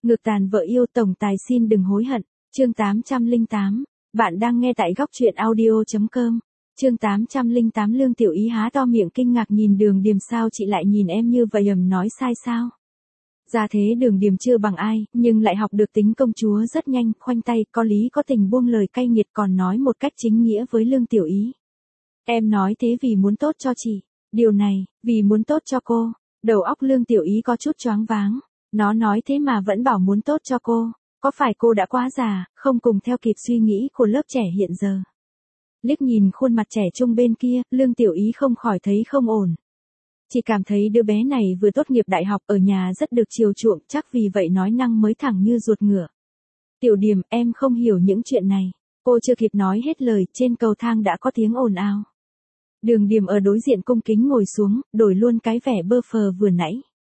Ngược tàn vợ yêu tổng tài xin đừng hối hận. Chương 808. Bạn đang nghe tại góc truyện audio.com. Chương 808 Lương Tiểu Ý há to miệng kinh ngạc nhìn Đường Điềm, sao chị lại nhìn em như vậy, nói sai sao? Ra thế Đường Điềm chưa bằng ai, nhưng lại học được tính công chúa rất nhanh, khoanh tay, có lý có tình buông lời cay nghiệt, còn nói một cách chính nghĩa với Lương Tiểu Ý. Em nói thế vì muốn tốt cho chị. Điều này, vì muốn tốt cho cô. Đầu óc Lương Tiểu Ý có chút choáng váng. Nó nói thế mà vẫn bảo muốn tốt cho cô. Có phải cô đã quá già, không cùng theo kịp suy nghĩ của lớp trẻ hiện giờ? Liếc nhìn khuôn mặt trẻ trung bên kia, Lương Tiểu Ý không khỏi thấy không ổn. Chị cảm thấy đứa bé này vừa tốt nghiệp đại học, ở nhà rất được chiều chuộng, chắc vì vậy nói năng mới thẳng như ruột ngựa. Tiểu Điềm, em không hiểu những chuyện này. Cô chưa kịp nói hết lời, trên cầu thang đã có tiếng ồn ào. Đường Điềm ở đối diện cung kính ngồi xuống, đổi luôn cái vẻ bơ phờ vừa nãy.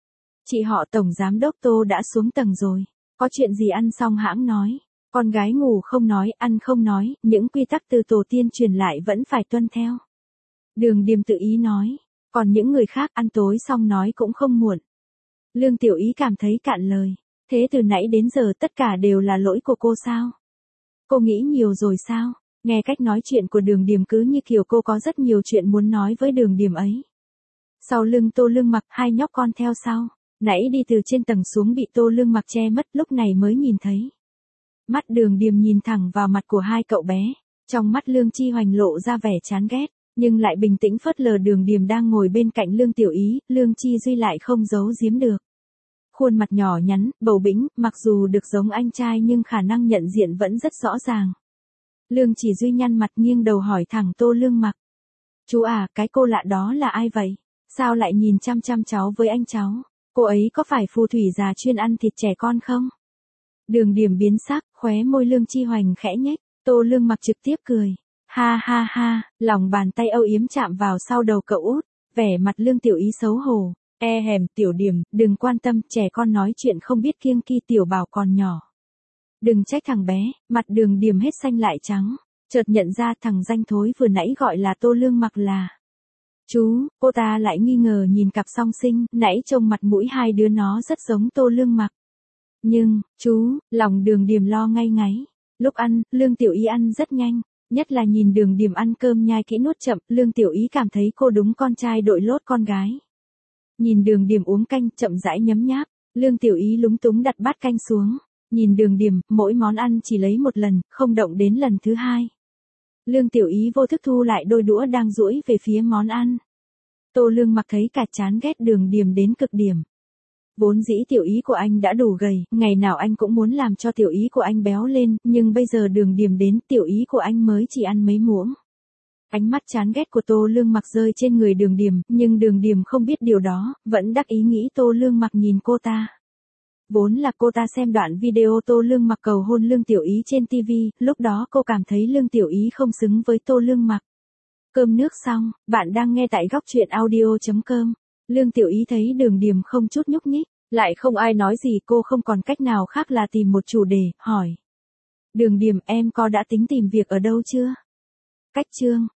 Chị họ Tổng Giám đốc Tô đã xuống tầng rồi. Có chuyện gì ăn xong hãng nói. Con gái ngủ không nói, ăn không nói, những quy tắc từ tổ tiên truyền lại vẫn phải tuân theo. Đường Điềm tự ý nói. Còn những người khác ăn tối xong nói cũng không muộn. Lương Tiểu Ý cảm thấy cạn lời. Thế từ nãy đến giờ tất cả đều là lỗi của cô sao? Cô nghĩ nhiều rồi sao? Nghe cách nói chuyện của Đường Điềm cứ như kiểu cô có rất nhiều chuyện muốn nói với Đường Điềm ấy. Sau lưng Tô Lương Mặc, hai nhóc con theo sau. Nãy đi từ trên tầng xuống bị Tô Lương Mặc che mất, lúc này mới nhìn thấy. Mắt Đường Điềm nhìn thẳng vào mặt của hai cậu bé. Trong mắt Lương Chi Hoành lộ ra vẻ chán ghét, nhưng lại bình tĩnh phớt lờ Đường Điềm đang ngồi bên cạnh Lương Tiểu Ý. Lương Chi Duy lại không giấu giếm được. Khuôn mặt nhỏ nhắn, bầu bĩnh, mặc dù được giống anh trai nhưng khả năng nhận diện vẫn rất rõ ràng. Lương Chỉ Duy nhăn mặt nghiêng đầu hỏi thẳng Tô Lương Mặc. Chú à, cái cô lạ đó là ai vậy? Sao lại nhìn chăm chăm cháu với anh cháu? Cô ấy có phải phù thủy già chuyên ăn thịt trẻ con không? Đường Điềm biến sắc, khóe môi Lương Chi Hoành khẽ nhếch. Tô Lương Mặc trực tiếp cười. Ha ha ha, lòng bàn tay âu yếm chạm vào sau đầu cậu út. Vẻ mặt Lương Tiểu Ý xấu hổ. E hèm, Tiểu Điềm, đừng quan tâm, trẻ con nói chuyện không biết kiêng kỵ, Tiểu Bảo còn nhỏ. Đừng trách thằng bé. Mặt Đường Điềm hết xanh lại trắng. Chợt nhận ra thằng danh thối vừa nãy gọi là Tô Lương Mặc là chú. Cô ta lại nghi ngờ nhìn cặp song sinh, nãy trông mặt mũi hai đứa nó rất giống Tô Lương Mặc. Nhưng, chú, lòng Đường Điềm lo ngay ngáy. Lúc ăn, Lương Tiểu Ý ăn rất nhanh. Nhất là nhìn Đường Điềm ăn cơm nhai kỹ nuốt chậm, Lương Tiểu Ý cảm thấy cô đúng con trai đội lốt con gái. Nhìn Đường Điềm uống canh, chậm rãi nhấm nháp, Lương Tiểu Ý lúng túng đặt bát canh xuống. Nhìn Đường Điềm, mỗi món ăn chỉ lấy một lần, không động đến lần thứ hai. Lương Tiểu Ý vô thức thu lại đôi đũa đang duỗi về phía món ăn. Tô Lương Mặc thấy cả chán ghét Đường Điềm đến cực điểm. Vốn dĩ Tiểu Ý của anh đã đủ gầy, ngày nào anh cũng muốn làm cho Tiểu Ý của anh béo lên, nhưng bây giờ Đường Điềm đến, Tiểu Ý của anh mới chỉ ăn mấy muỗng. Ánh mắt chán ghét của Tô Lương Mặc rơi trên người Đường Điềm, nhưng Đường Điềm không biết điều đó, vẫn đắc ý nghĩ Tô Lương Mặc nhìn cô ta. Vốn là cô ta xem đoạn video Tô Lương Mặc cầu hôn Lương Tiểu Ý trên TV, lúc đó cô cảm thấy Lương Tiểu Ý không xứng với Tô Lương Mặc. Cơm nước xong, bạn đang nghe tại góc truyện audio.com. Lương Tiểu Ý thấy Đường Điềm không chút nhúc nhích, lại không ai nói gì, cô không còn cách nào khác là tìm một chủ đề, hỏi. Đường Điềm, em có đã tính tìm việc ở đâu chưa? Cách chương.